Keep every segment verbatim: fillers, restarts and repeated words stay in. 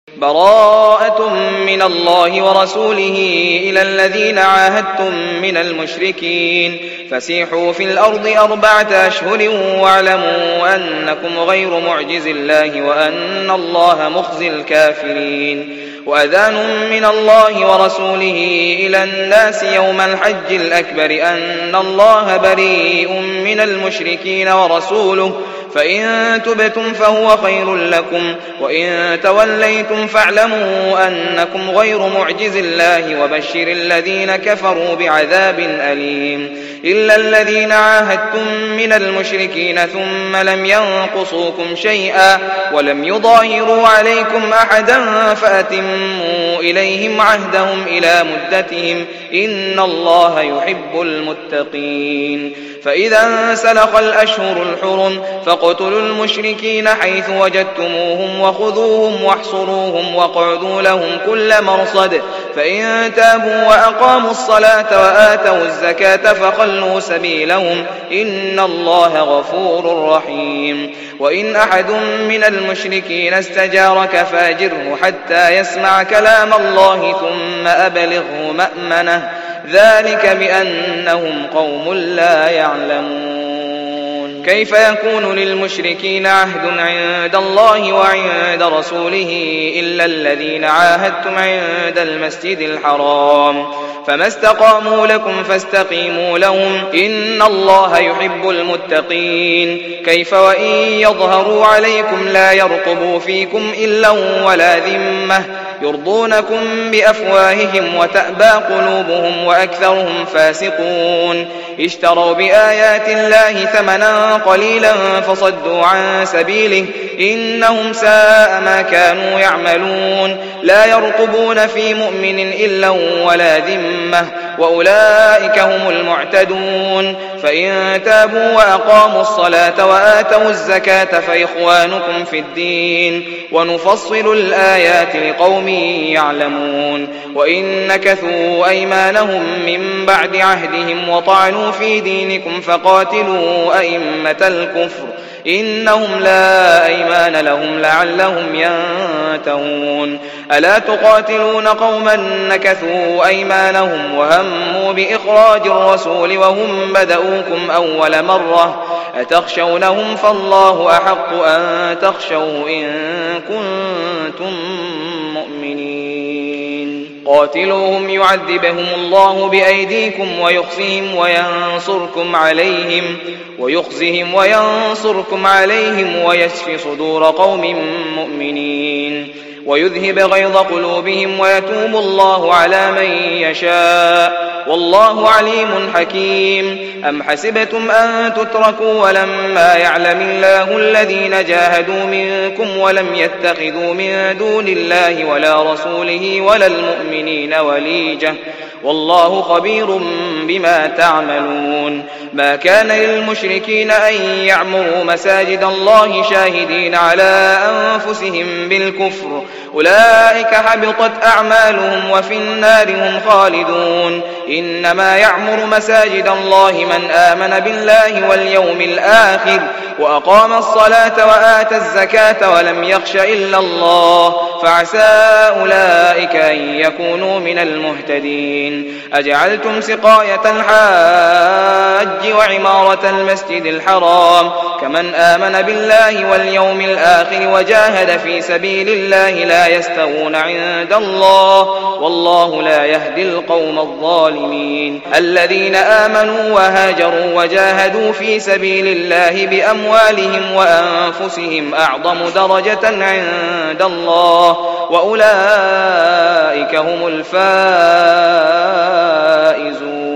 براءة من الله ورسوله إلى الذين عاهدتم من المشركين فسيحوا في الأرض أربعة أشهر واعلموا أنكم غير معجز الله وأن الله مخزي الكافرين. وأذان من الله ورسوله إلى الناس يوم الحج الأكبر أن الله بريء من المشركين ورسوله فإن تبتم فهو خير لكم وإن توليتم فاعلموا أنكم غير معجز الله وبشر الذين كفروا بعذاب أليم. إلا الذين عاهدتم من المشركين ثم لم ينقصوكم شيئا ولم يظاهروا عليكم أحدا فأتموا إليهم عهدهم إلى مدتهم إن الله يحب المتقين. فإذا انسلخ الأشهر الحرم فاقتلوا المشركين حيث وجدتموهم وخذوهم واحصروهم واقعدوا لهم كل مرصد فإن تابوا وأقاموا الصلاة وآتوا الزكاة فخلوا سبيلهم إن الله غفور رحيم. وإن أحد من المشركين استجارك فاجره حتى يسمع كلام الله ثم أبلغه مأمنه ذلك بأنهم قوم لا يعلمون. كيف يكون للمشركين عهد عند الله وعند رسوله إلا الذين عاهدتم عند المسجد الحرام فما استقاموا لكم فاستقيموا لهم إن الله يحب المتقين. كيف وإن يظهروا عليكم لا يرقبوا فيكم إلا ولا ذمة يرضونكم بأفواههم وتأبى قلوبهم وأكثرهم فاسقون. اشتروا بآيات الله ثمنا قليلا فصدوا عن سبيله إنهم ساء ما كانوا يعملون. لا يرقبون في مؤمن إلا ولا ذمة وأولئك هم المعتدون. فإن تابوا وأقاموا الصلاة وآتوا الزكاة فإخوانكم في الدين ونفصل الآيات لقوم يعلمون. وإن نكثوا أيمانهم من بعد عهدهم وطعنوا في دينكم فقاتلوا أئمة الكفر إنهم لا أيمان لهم لعلهم ينتهون. ألا تقاتلون قوما نكثوا أيمانهم وهموا بإخراج الرسول وهم بدؤوكم أول مرة أتخشونهم فالله أحق أن تخشوا إن كنتم مؤمنين. قاتلوهم يعذبهم الله بأيديكم ويخزهم وينصركم عليهم ويخزهم وينصركم عليهم ويشف صدور قوم مؤمنين ويذهب غيظ قلوبهم ويتوب الله على من يشاء والله عليم حكيم. أم حسبتم أن تتركوا ولما يعلم الله الذين جاهدوا منكم ولم يتخذوا من دون الله ولا رسوله ولا المؤمنين وليجة والله خبير بما تعملون. ما كان للمشركين أن يعمروا مساجد الله شاهدين على أنفسهم بالكفر أولئك حبطت أعمالهم وفي النار هم خالدون. إنما يعمر مساجد الله من آمن بالله واليوم الآخر وأقام الصلاة وآتى الزكاة ولم يخش إلا الله فعسى أولئك أن يكونوا من المهتدين. أجعلتم سقاية الحاج وعمارة المسجد الحرام كمن آمن بالله واليوم الآخر وجاهد في سبيل الله لا يستوون عند الله والله لا يهدي القوم الظالمين. الذين آمنوا وهاجروا وجاهدوا في سبيل الله بأموالهم وأنفسهم أعظم درجة عند الله وأولئك هم الفائزون.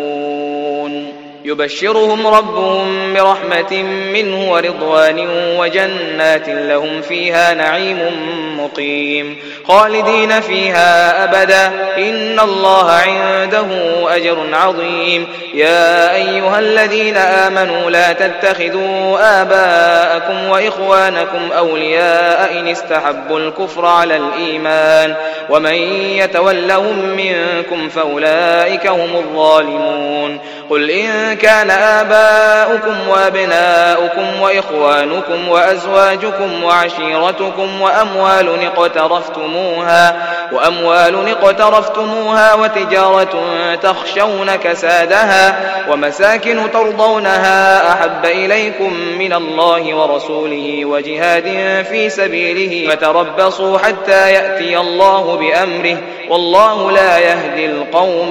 يبشرهم ربهم برحمة منه ورضوان وجنات لهم فيها نعيم مقيم خالدين فيها أبدا إن الله عنده أجر عظيم. يا أيها الذين آمنوا لا تتخذوا آباءكم وإخوانكم أولياء إن استحبوا الكفر على الإيمان ومن يتولهم منكم فأولئك هم الظالمون. قل إن كان آباؤكم وأبناؤكم وإخوانكم وأزواجكم وعشيرتكم وأموال اقترفتموها وأموال اقترفتموها وتجارة تخشون كسادها ومساكن ترضونها أحب إليكم من الله ورسوله وجهاد في سبيله فتربصوا حتى يأتي الله بأمره والله لا يهدي القوم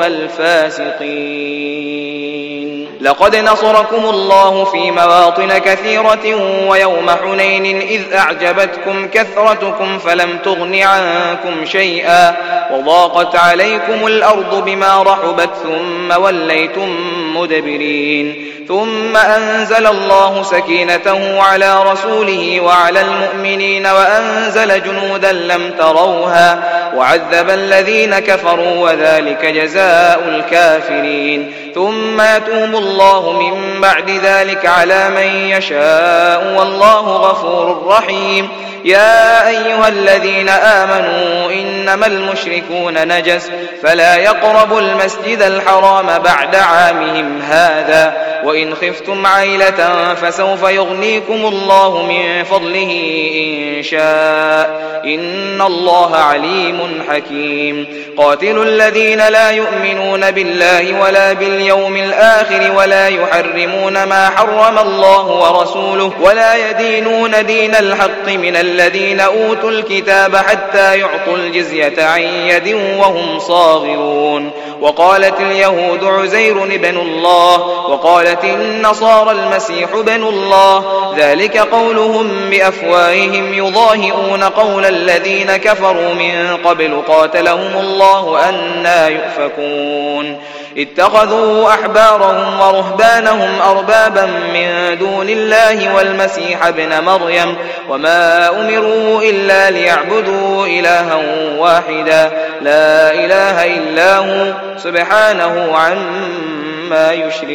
الفاسقين. لقد نصركم الله في مواطن كثيرة ويوم حنين إذ أعجبتكم كثرتكم فلم تغن عنكم شيئا وضاقت عليكم الأرض بما رحبت ثم وليتم مدبرين ثم أنزل الله سكينته على رسوله وعلى المؤمنين وأنزل جنودا لم تروها وعذب الذين كفروا وذلك جزاء الكافرين ثم يتوب الله من بعد ذلك على من يشاء والله غفور رحيم. يا أيها الذين آمنوا إنما المشركون نجس فلا يقربوا المسجد الحرام بعد عامهم هذا وإن خفتم عيلة فسوف يغنيكم الله من فضله إن شاء إن الله عليم حكيم. قاتلوا الذين لا يؤمنون بالله ولا باليوم الآخر ولا يحرمون ما حرم الله ورسوله ولا يدينون دين الحق من الذين أوتوا الكتاب حتى يعطوا الجزية عن يد وهم صاغرون. وقالت اليهود عزير ابن الله وقالت النصارى المسيح ابن الله ذلك قولهم بأفواههم يضاهئون قول الذين كفروا من قبل قاتلهم الله أنى يؤفكون. اتخذوا أحبارهم ورهبانهم أربابا من دون الله والمسيح ابن مريم وما أمروا إلا ليعبدوا إلها واحدا لا إله إلا هو سبحانه عما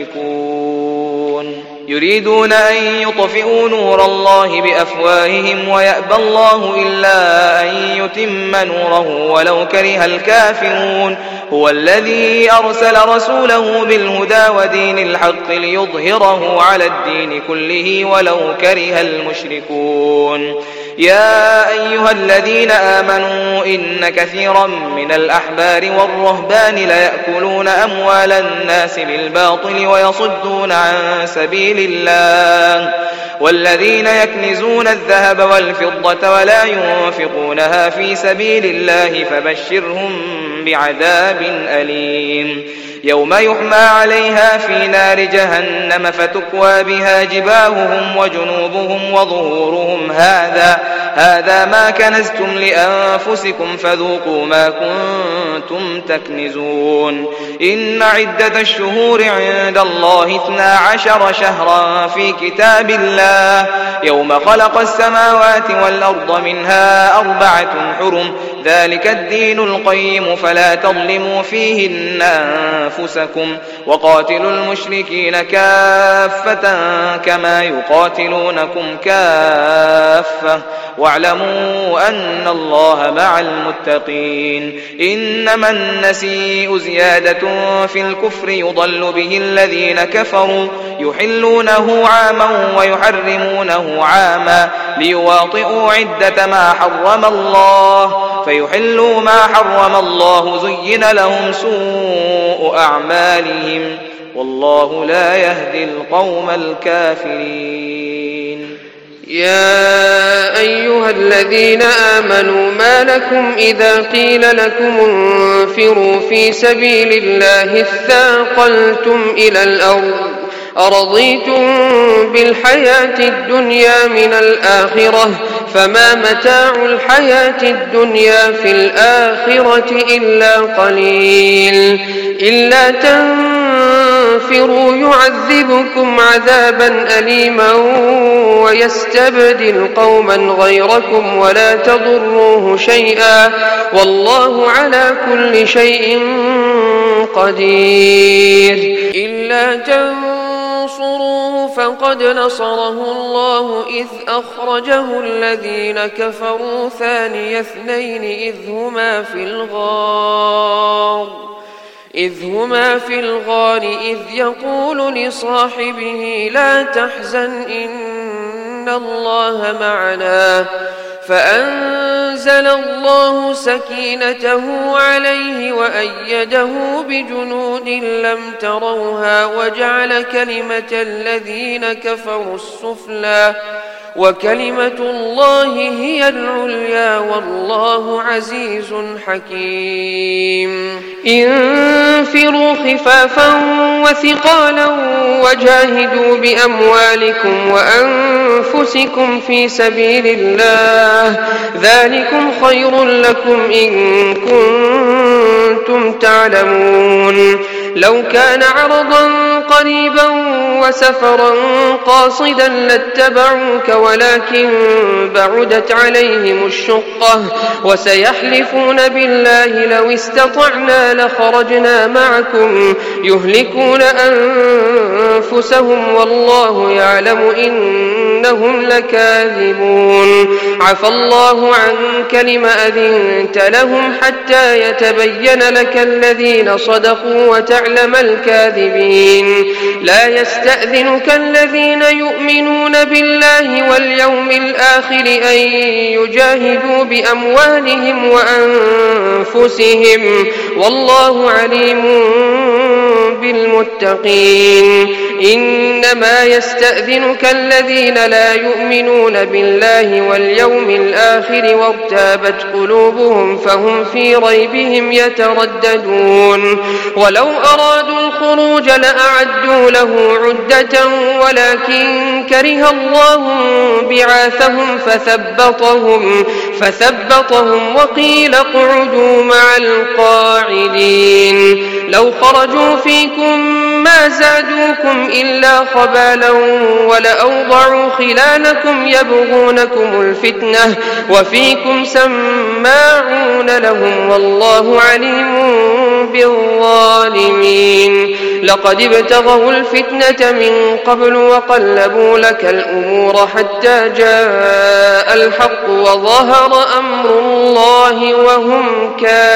يشركون. يريدون أن يطفئوا نور الله بأفواههم ويأبى الله إلا أن يتم نوره ولو كره الكافرون. هو الذي أرسل رسوله بالهدى ودين الحق ليظهره على الدين كله ولو كره المشركون. يا أيها الذين آمنوا إن كثيرا من الأحبار والرهبان ليأكلون أموال الناس بالباطل ويصدون عن سبيل الله والذين يكنزون الذهب والفضة ولا ينفقونها في سبيل الله فبشرهم بعذاب أليم. يوم يحمى عليها في نار جهنم فتكوى بها جباههم وجنوبهم وظهورهم هذا هذا ما كنزتم لأنفسكم فذوقوا ما كنتم تكنزون. إن عدة الشهور عند الله اثنا عشر شهرا في كتاب الله يوم خلق السماوات والأرض منها أربعة حرم ذلك الدين القيم فلا تظلموا فيهن أنفسكم وقاتلوا المشركين كافة كما يقاتلونكم كافة واعلموا أن الله مع المتقين. إنما النسيء زيادة في الكفر يضل به الذين كفروا يحلونه عاما ويحرمونه عاما ليواطئوا عدة ما حرم الله فيحلوا ما حرم الله زين لهم سوء أعمالهم والله لا يهدي القوم الكافرين. يا أيها الذين آمنوا ما لكم إذا قيل لكم انفروا في سبيل الله اثاقلتم إلى الأرض أرضيتم بالحياة الدنيا من الآخرة فما متاع الحياة الدنيا في الآخرة إلا قليل. إلا تنفروا يعذبكم عذابا أليما ويستبدل قوما غيركم ولا تضروه شيئا والله على كل شيء قدير. إلا تنصروه فقد نصره الله إذ أخرجه الذين كفروا ثاني اثنين إذ هما في الغار إذ هما في الغار إذ يقول لصاحبه لا تحزن إن الله معنا فأنزل الله سكينته عليه وأيده بجنود لم تروها وجعل كلمة الذين كفروا السفلى وكلمة الله هي العليا والله عزيز حكيم. انفروا خفافا وثقالا وجاهدوا بأموالكم وأنفسكم في سبيل الله ذلكم خير لكم إن كنتم تعلمون. لو كان عرضا قريبا وسفرا قاصدا لاتبعوك ولكن بعدت عليهم الشقة وسيحلفون بالله لو استطعنا لخرجنا معكم يهلكون أنفسهم والله يعلم إنهم لكاذبون. عفى الله عنك لما أذنت لهم حتى يتبين لك الذين صدقوا وتعلم الكاذبين. لا يستأذنك الذين يؤمنون بالله واليوم الآخر أن يجاهدوا بأموالهم وأنفسهم والله عليم بالمتقين. إنما يستأذنك الذين لا يؤمنون بالله واليوم الآخر وارتابت قلوبهم فهم في ريبهم يترددون. ولو أرادوا الخروج لأعدوا له عدة ولكن كره الله بعاثهم فثبطهم, فثبطهم وقيل اقعدوا مع القاعدين. لو خرجوا فيكم ما زادوكم إلا خبالا ولأوضعوا خلالكم يبغونكم الفتنة وفيكم سماعون لهم والله عليم بالظالمين. لقد ابتغوا الفتنة من قبل وقلبوا لك الأمور حتى جاء الحق وظهر أمر الله وهم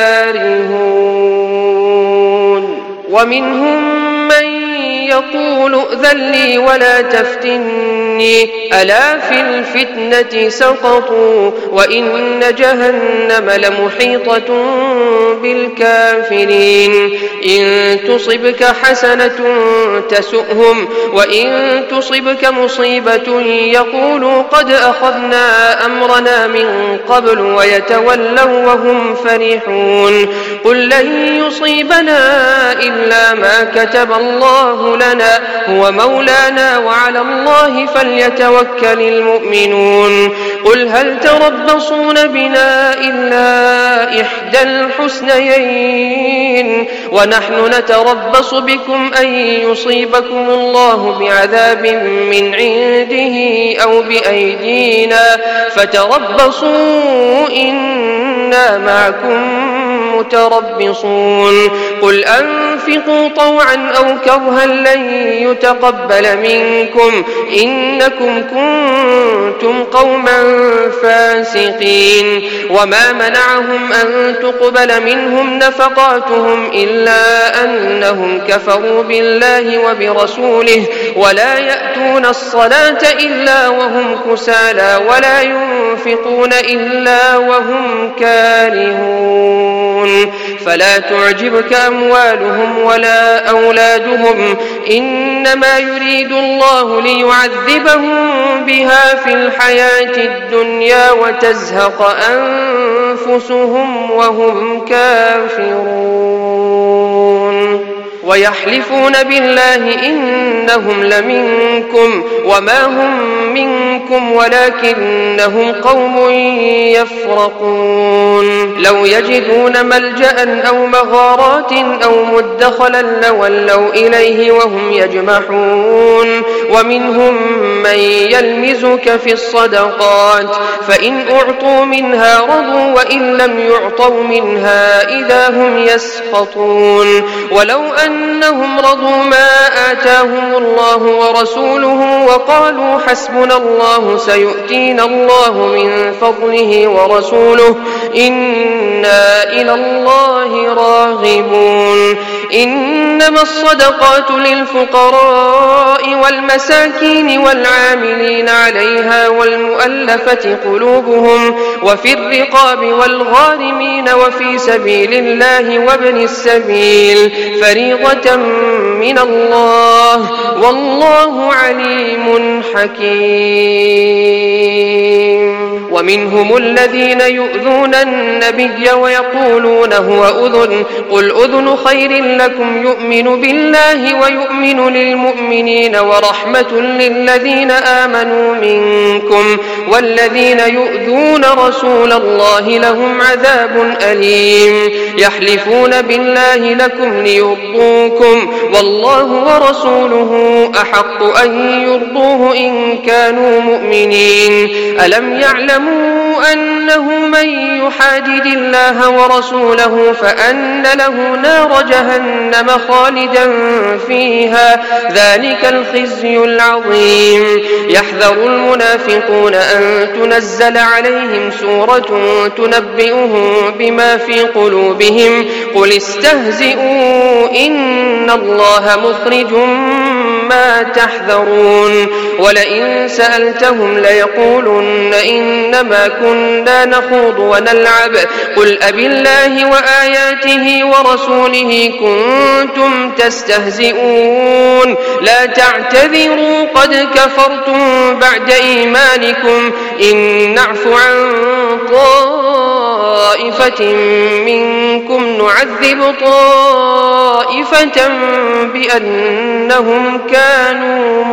كارهون. ومنهم من يقول ائذن لي ولا تفتني ألا في الفتنة سقطوا وإن جهنم لمحيطة بالكافرين. إن تصبك حسنة تسؤهم وإن تصبك مصيبة يقولوا قد أخذنا أمرنا من قبل ويتولوا وهم فرحون. قل لن يصيبنا إلا ما كتب الله لنا هو مولانا وعلى الله فليتوكل المؤمنون. قل هل تربصون بنا إلا إحدى الحسنيين ونحن نتربص بكم أن يصيبكم الله بعذاب من عنده أو بأيدينا فتربصوا إنا معكم متربصون. قل أنفقوا طوعا أو كرها لن يتقبل منكم إنكم كنتم قوما فاسقين. وما منعهم أن تقبل منهم نفقاتهم إلا أنهم كفروا بالله وبرسوله ولا يأتون الصلاة إلا وهم كسالى ولا ينفقون إلا وهم كارهون. فلا تعجبك أموالهم ولا أولادهم إنما يريد الله ليعذبهم بها في الحياة الدنيا وتزهق أنفسهم وهم كافرون. ويحلفون بالله إنهم لمنكم وما هم منكم ولكنهم قوم يفرقون. لو يجدون ملجأ أو مغارات أو مدخلا لولوا إليه وهم يجمحون. ومنهم من يلمزك في الصدقات فإن أعطوا منها رضوا وإن لم يعطوا منها إذا هم يسخطون. ولو أنهم رضوا ما آتاهم الله ورسوله وقالوا حسبنا الله سيؤتينا الله من فضله ورسوله إنا إلى الله راغبون. إنما الصدقات للفقراء والمساكين والعاملين عليها والمؤلفة قلوبهم وفي الرقاب والغارمين وفي سبيل الله وابن السبيل فريضة من الله والله عليم حكيم. ومنهم الذين يؤذون النبي ويقولون هو أذن قل أذن خير لكم يؤمن بالله ويؤمن للمؤمنين ورحمة للذين آمنوا منكم والذين يؤذون رسول الله لهم عذاب أليم. يحلفون بالله لكم ليرضوكم والله ورسوله أحق أن يرضوه إن كانوا مؤمنين. ألم يعلموا أنه من يحادد الله ورسوله فأن له نار جهنم خالدا فيها ذلك الخزي العظيم. يحذر المنافقون أن تنزل عليهم سورة تنبئهم بما في قلوبهم قل استهزئوا إن الله مخرج ما تحذرون. ولئن سألتهم ليقولن إنما كنا نخوض ونلعب قل أبالله وآياته ورسوله كنتم تستهزئون لا تعتذروا قد كفرتم بعد إيمانكم إن نعف عن طائفة منكم نعذب طائفة بأنهم كانوا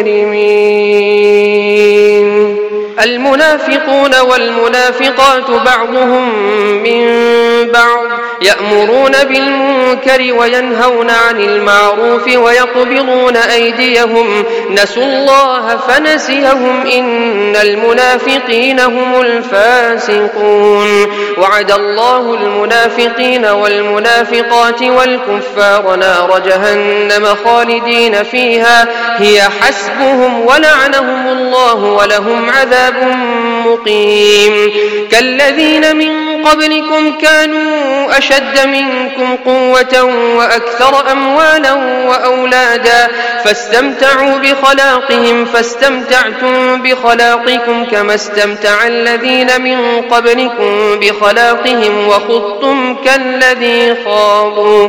مجرمين. المنافقون والمنافقات بعضهم من بعض يأمرون بالمنكر وينهون عن المعروف ويقبضون أيديهم نسوا الله فنسيهم إن المنافقين هم الفاسقون. وعد الله المنافقين والمنافقات والكفار نار جهنم خالدين فيها هي حسبهم ولعنهم الله ولهم عذاب مقيم. كالذين من قبلكم كانوا أشد منكم قوة وأكثر أموالا وأولادا فاستمتعوا بخلاقهم فاستمتعتم بخلاقكم كما استمتع الذين من قبلكم بخلاقهم وخضتم كالذي خاضوا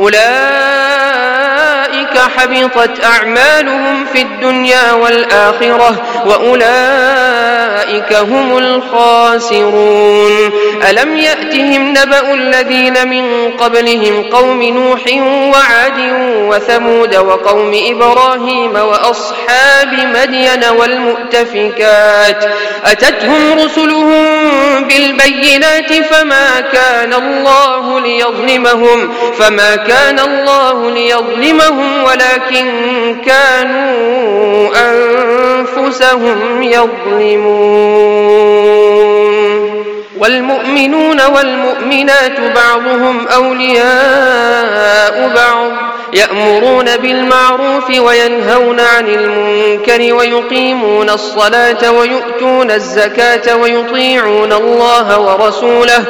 أولئك حبطت أعمالهم في الدنيا والآخرة وأولئك هم الخاسرون. ألم يأتهم نبأ الذين من قبلهم قوم نوح وعاد وثمود وقوم إبراهيم وأصحاب مدين والمؤتفكات أتتهم رسلهم بالبينات فما كان الله ليظلمهم فما كان الله ليظلمهم ولكن كانوا أنفسهم يظلمون. والمؤمنون والمؤمنات بعضهم أولياء بعض يأمرون بالمعروف وينهون عن المنكر ويقيمون الصلاة ويؤتون الزكاة ويطيعون الله ورسوله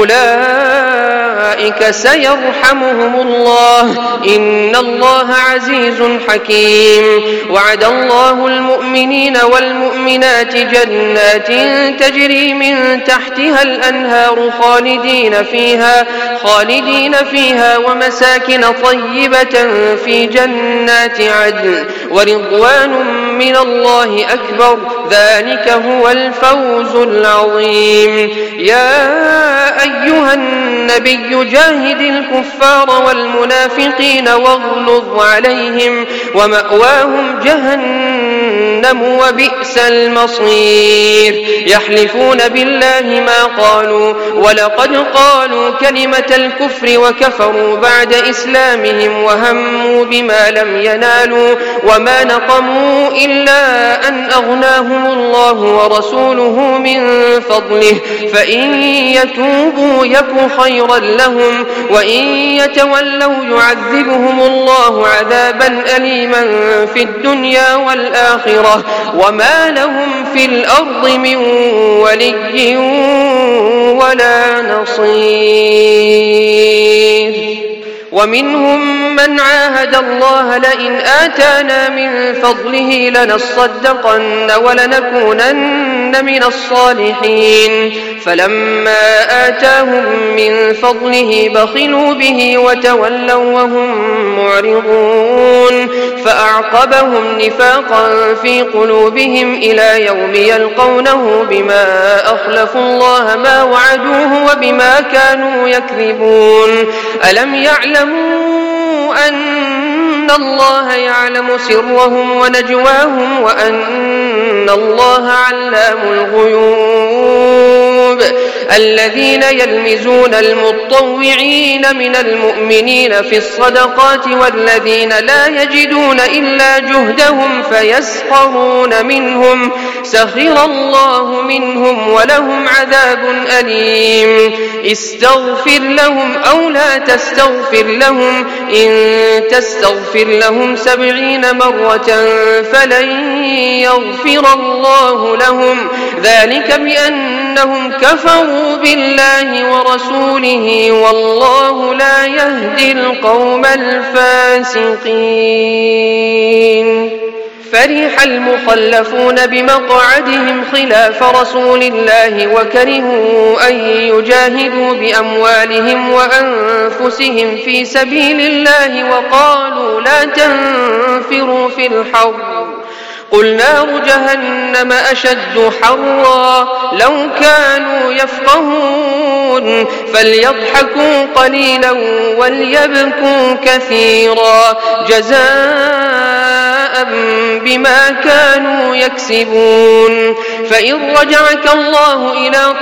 أولئك سيرحمهم الله إن الله عزيز حكيم. وعد الله المؤمنين والمؤمنات جنات تجري من تحتها الأنهار خالدين فيها خالدين فيها ومساكن طيبة في جنات عدن ورضوان من الله أكبر ذلك هو الفوز العظيم. يا أيها النبي جاهد الكفار والمنافقين واغلظ عليهم ومأواهم جهنم وبئس المصير. يحلفون بالله ما قالوا ولقد قالوا كلمة الكفر وكفروا بعد إسلامهم وهموا بما لم ينالوا وما نقموا إلا أن أغناهم الله ورسوله من فضله فإن يتوبوا يك خيرا لهم وإن يتولوا يعذبهم الله عذابا أليما في الدنيا والآخرة وما لهم في الأرض من ولي ولا نصير. ومنهم من عاهد الله لئن آتانا من فضله لنصدقن ولنكونن من الصالحين فلما آتاهم من فضله بخلوا به وتولوا وهم معرضون فأعقبهم نفاقا في قلوبهم إلى يوم يلقونه بما أخلفوا الله ما وعدوه وبما كانوا يكذبون ألم يعلموا أن الله يعلم سرهم ونجواهم وأن الله علام الغيوب الذين يلمزون المطوعين من المؤمنين في الصدقات والذين لا يجدون إلا جهدهم فيسخرون منهم سخر الله منهم ولهم عذاب أليم استغفر لهم أو لا تستغفر لهم إن تستغفر لهم سبعين مرة فلن يغفر الله لهم ذلك بأنهم كفروا بالله ورسوله والله لا يهدي القوم الفاسقين فرح المخلفون بمقعدهم خلاف رسول الله وكرهوا أن يجاهدوا بأموالهم وأنفسهم في سبيل الله وقالوا لا تنفروا في الحر قل نار جهنم أشد حرا لو كانوا يفقهون فليضحكوا قليلا وليبكوا كثيرا جزاء بما كانوا يكسبون فإن رجعك الله إلى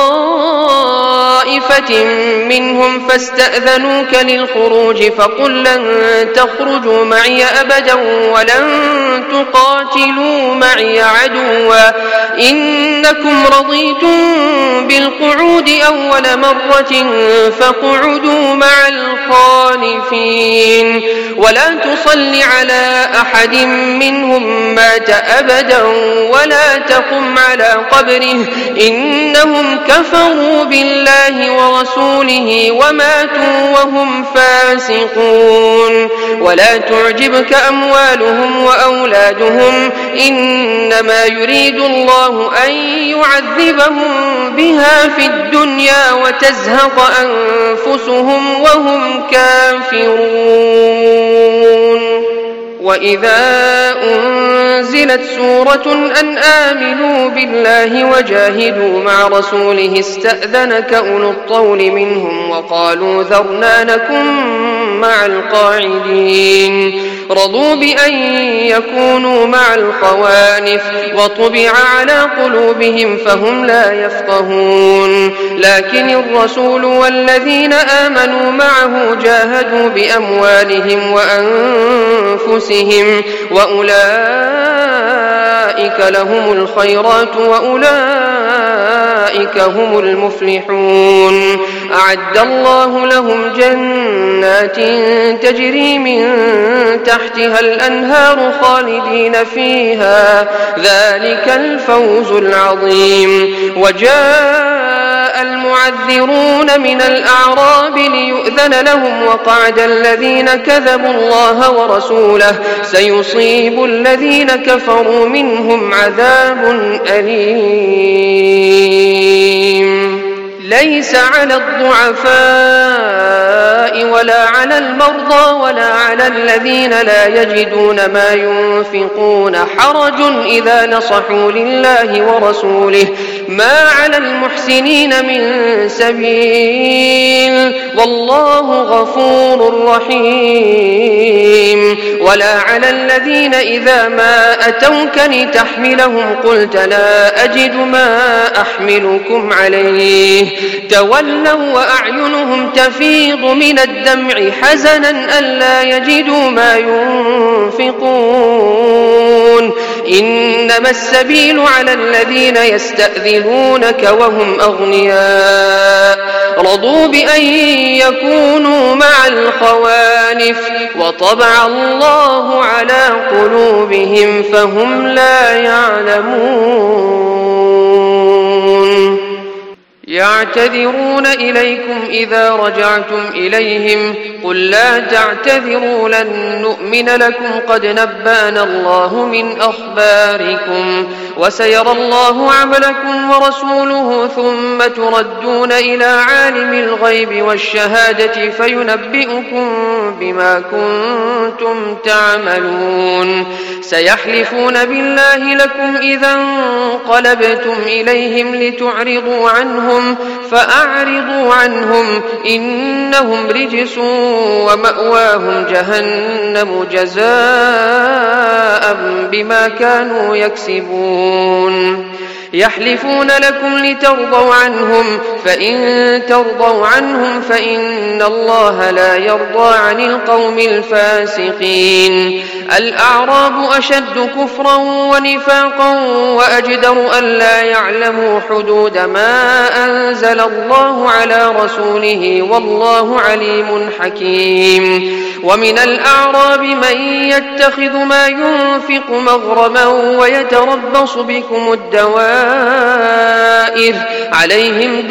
طائفة منهم فاستأذنوك للخروج فقل لن تخرجوا معي أبدا ولن تقاتلوا معي عدوا إنكم رضيتم بالقعود أول مرة فاقعدوا مع الخالفين ولا تصل على أحد منهم مات أبدا ولا تقم على قبره إنهم كفروا بالله ورسوله وماتوا وهم فاسقون ولا تعجبك أموالهم وأولادهم إنما يريد الله أن يعذبهم بها في الدنيا وتزهق أنفسهم وهم كافرون وإذا أنزلت سورة أن آمنوا بالله وجاهدوا مع رسوله استأذنك أولو الطول منهم وقالوا ذرنا نكن مع القاعدين رضوا بأن يكونوا مع الخوانف وطبع على قلوبهم فهم لا يفقهون لكن الرسول والذين آمنوا معه جاهدوا بأموالهم وأنفسهم وأولئك لهم الخيرات وأولئك هم المفلحون أعد الله لهم جنات تجري من تحتها الأنهار خالدين فيها ذلك الفوز العظيم وجاء المعذرون من الأعراب ليؤذن لهم وقعد الذين كذبوا الله ورسوله سيصيب الذين كفروا منهم عذاب أليم ليس على الضعفاء ولا على المرضى ولا على الذين لا يجدون ما ينفقون حرج إذا نصحوا لله ورسوله ما على المحسنين من سبيل والله غفور رحيم ولا على الذين إذا ما أتوك لتحملهم قلت لا أجد ما أحملكم عليه تولوا وأعينهم تفيض من الدمع حزنا ألا يجدوا ما ينفقون إنما السبيل على الذين يستأذنونك وهم أغنياء رضوا بأن يكونوا مع الخوالف وطبع الله على قلوبهم فهم لا يعلمون يعتذرون إليكم إذا رجعتم إليهم قل لا تعتذروا لن نؤمن لكم قد نبأنا الله من أخباركم وسيرى الله عملكم ورسوله ثم تردون إلى عالم الغيب والشهادة فينبئكم بما كنتم تعملون سيحلفون بالله لكم إذا انقلبتم إليهم لتعرضوا عنهم فأعرضوا عنهم إنهم رجس ومأواهم جهنم جزاء بما كانوا يكسبون يحلفون لكم لترضوا عنهم فإن ترضوا عنهم فإن الله لا يرضى عن القوم الفاسقين الأعراب أشد كفرا ونفاقا وأجدر أن لا يعلموا حدود ما أنزل الله على رسوله والله عليم حكيم ومن الأعراب من يتخذ ما ينفق مغرما ويتربص بكم الدوائر عليهم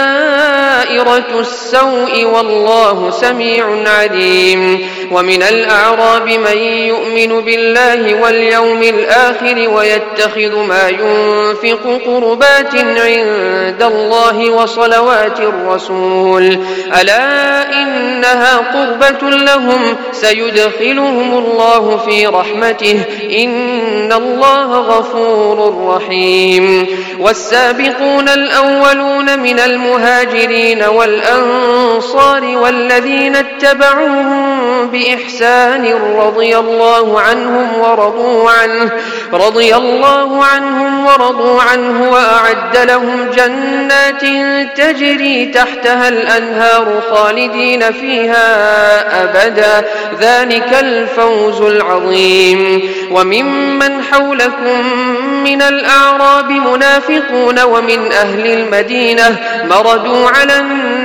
دائرة السوء والله سميع عليم ومن الأعراب من يؤمن بالله واليوم الآخر ويتخذ ما ينفق قربات عند الله وصلوات الرسول ألا إنها قربة لهم سيدخلهم الله في رحمته إن الله غفور رحيم والسابقون الأولون من المهاجرين والأنصار والذين اتبعوهم بإحسان رضي الله عنهم ورضوا عنه رضي الله عنهم ورضوا عنه وأعد لهم جنات تجري تحتها الأنهار خالدين فيها أبدا ذلك الفوز العظيم وممن حولكم من الأعراب منافقون ومن أهل المدينة مردوا على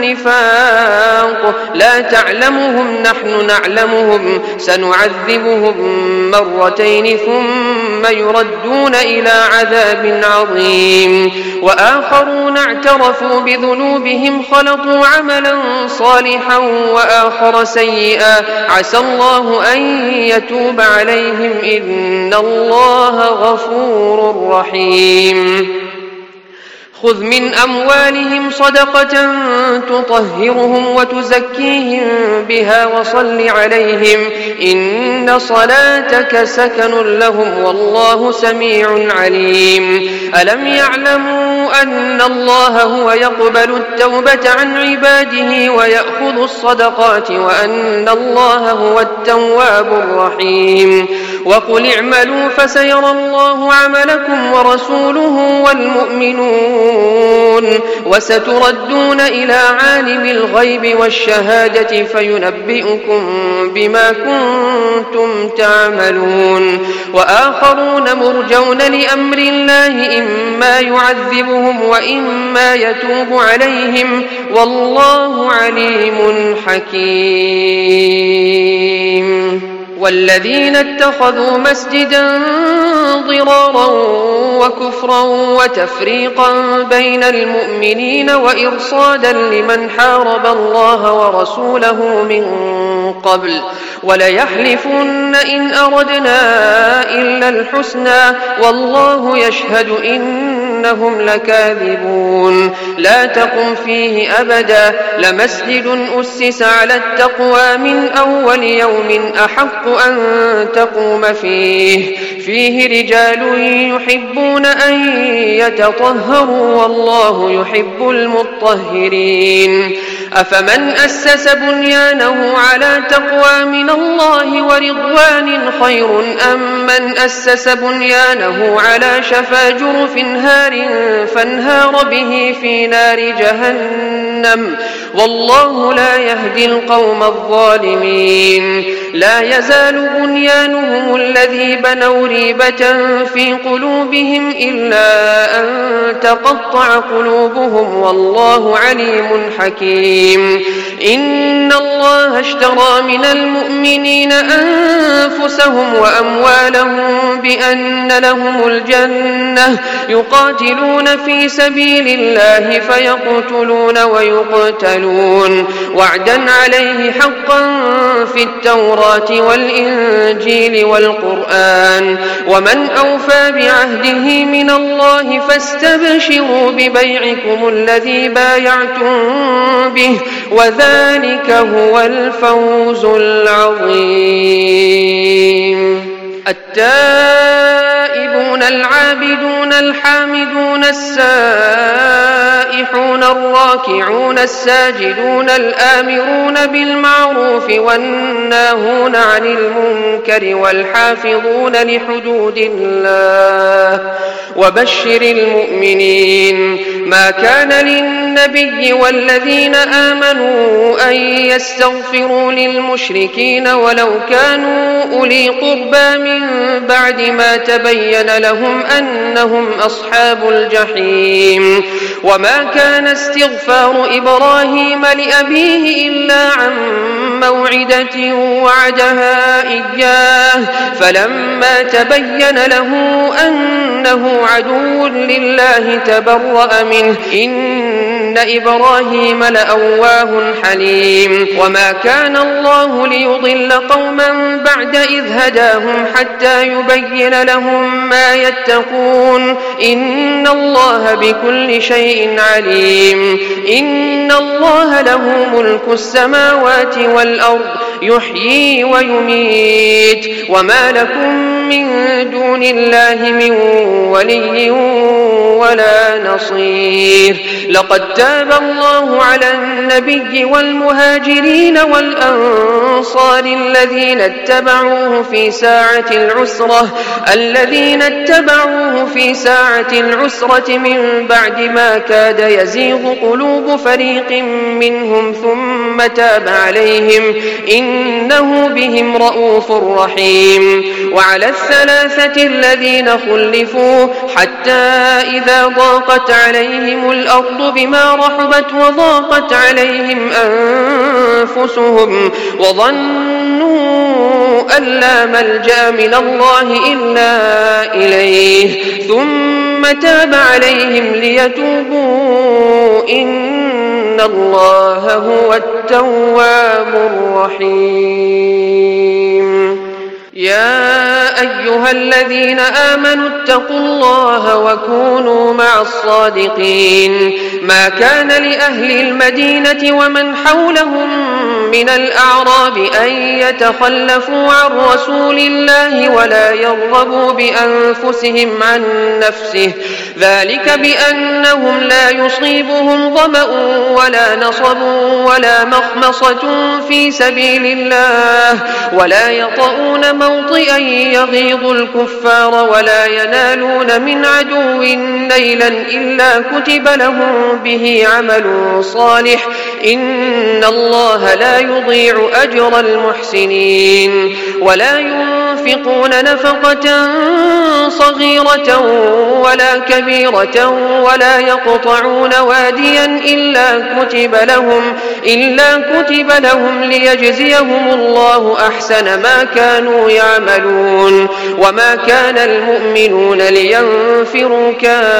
النفاق لا تعلمهم نحن نعلمهم سنعذبهم مرتين ثم يردون إلى عذاب عظيم وآخرون اعترفوا بذنوبهم خلطوا عملا صالحا وآخر سيئا عسى الله أن يتوب عليهم إن الله غفور رحيم خذ من أموالهم صدقة تطهرهم وتزكيهم بها وصل عليهم إن صلاتك سكن لهم والله سميع عليم ألم يعلموا أن الله هو يقبل التوبة عن عباده ويأخذ الصدقات وأن الله هو التواب الرحيم وقل اعملوا فسيرى الله عملكم ورسوله والمؤمنون وستردون إلى عالم الغيب والشهادة فينبئكم بما كنتم تعملون وآخرون مرجون لأمر الله إما يعذبهم وإما يتوب عليهم والله عليم حكيم والذين اتخذوا مسجدا ضرارا وكفرا وتفريقا بين المؤمنين وإرصادا لمن حارب الله ورسوله من قبل وليحلفن إن أردنا إلا الحسنى والله يشهد إنهم لكاذبون لا تقم فيه أبدا لمسجد أسس على التقوى من أول يوم أحق أن تقوم فيه فيه رجال يحبون أن يتطهروا والله يحب المطهرين أفمن أسس بنيانه على تقوى من الله ورضوان خير أم من أسس بنيانه على شفا جرف هار فانهار به في نار جهنم والله لا يهدي القوم الظالمين لا يزال بنيانهم الذي بنوا ريبة في قلوبهم إلا أن تقطع قلوبهم والله عليم حكيم إن الله اشترى من المؤمنين أنفسهم وأموالهم بأن لهم الجنة يقاتلون في سبيل الله فيقتلون ويقتلون وعدا عليه حقا في التوراة والإنجيل والقرآن ومن أوفى بعهده من الله فاستبشروا ببيعكم الذي بايعتم به وذلك هو الفوز العظيم. التائبون العابدون الحامدون السائحون الراكعون الساجدون الآمرون بالمعروف والناهون عن المنكر والحافظون لحدود الله وبشر المؤمنين. ما كان للنبي والذين آمنوا أن يستغفروا للمشركين ولو كانوا أولي قربى من بعد ما تبين لهم أنهم أصحاب الجحيم. وما كان استغفار إبراهيم لأبيه إلا عن موعدة وعدها إياه فلما تبين له أنه عدو لله تبرأ منه إن إبراهيم لأواه حليم. وما كان الله ليضل قوما بعد إذ هداهم حتى يبين لهم ما يتقون إن الله بكل شيء عليم. إن الله له ملك السماوات والأرض يحيي ويميت وما لكم من دون الله من ولي ولا نصير. لقد تاب الله على النبي والمهاجرين والأنصار الذين اتبعوه في ساعة العسرة الذين اتبعوه في ساعة العسرة من بعد ما كاد يزيغ قلوب فريق منهم ثم تاب عليهم إنه بهم رؤوف رحيم. وعلى الثلاثة الذين خلفوا حتى إذا ضاقت عليهم الأرض بما رحبت وضاقت عليهم أنفسهم وظنوا أن لا ملجأ من الله إلا إليه ثم تاب عليهم ليتوبوا إن الله هو التواب الرحيم. يا أيها الذين آمنوا اتقوا الله وكونوا مع الصادقين. ما كان لأهل المدينة ومن حولهم من الأعراب أن يتخلفوا عن رسول الله ولا يرغبوا بأنفسهم عن نفسه ذلك بأنهم لا يصيبهم ظمأ ولا نصب ولا مخمصة في سبيل الله ولا يطؤون موطئا يغيظ الكفار ولا ينالون من عدو نيلا إلا كتب لهم به عمل صالح إن الله لا يضيع أجر المحسنين. ولا ينفقون نفقة صغيرة ولا كبيرة ولا يقطعون واديا إلا كتب لهم إلا كتب لهم ليجزيهم الله أحسن ما كانوا يعملون. وما كان المؤمنون لينفروا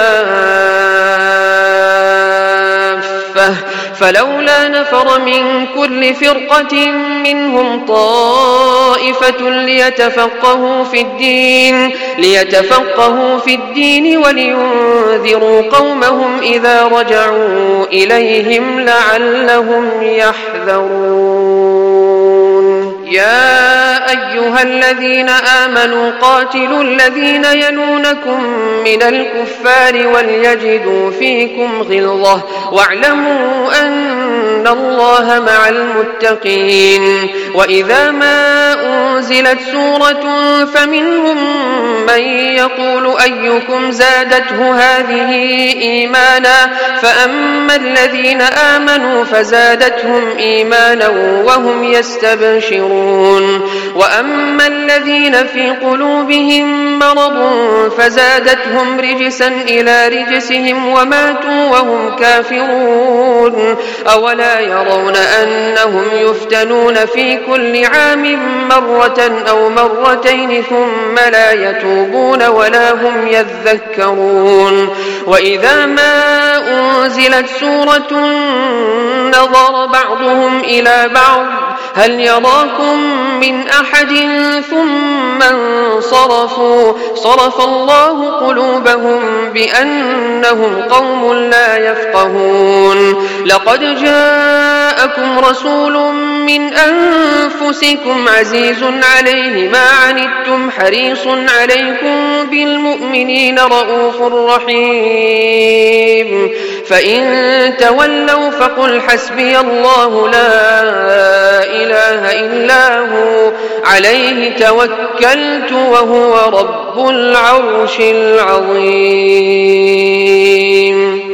كافة فلولا نفر من كل فرقة منهم طائفة ليتفقهوا في الدين ليتفقهوا في الدين ولينذروا قومهم إذا رجعوا إليهم لعلهم يحذرون. يا أيها الذين آمنوا قاتلوا الذين يلونكم من الكفار وليجدوا فيكم غلظة واعلموا أن الله مع المتقين. وإذا ما أنزلت سورة فمنهم من يقول أيكم زادته هذه إيمانا فأما الذين آمنوا فزادتهم إيمانا وهم يستبشرون. وأما الذين في قلوبهم مرض فزادتهم رجسا إلى رجسهم وماتوا وهم كافرون. يفتنون أولا يرون أنهم يفتنون في كل عام مرة أو مرتين ثم لا يتوبون ولا هم يذكرون وإذا ما أنزلت سورة نظر بعضهم إلى بعض هل يراكم من أحد ثم انصرفوا صرف الله قلوبهم بأنهم قوم لا يفقهون لقد جاءكم رسول من أنفسكم عزيز عليه ما عنتم حريص عليكم بالمؤمنين رؤوف رحيم فإن تولوا فقل حسبي الله لا إله إلا هو عليه توكلت وهو رب العرش العظيم.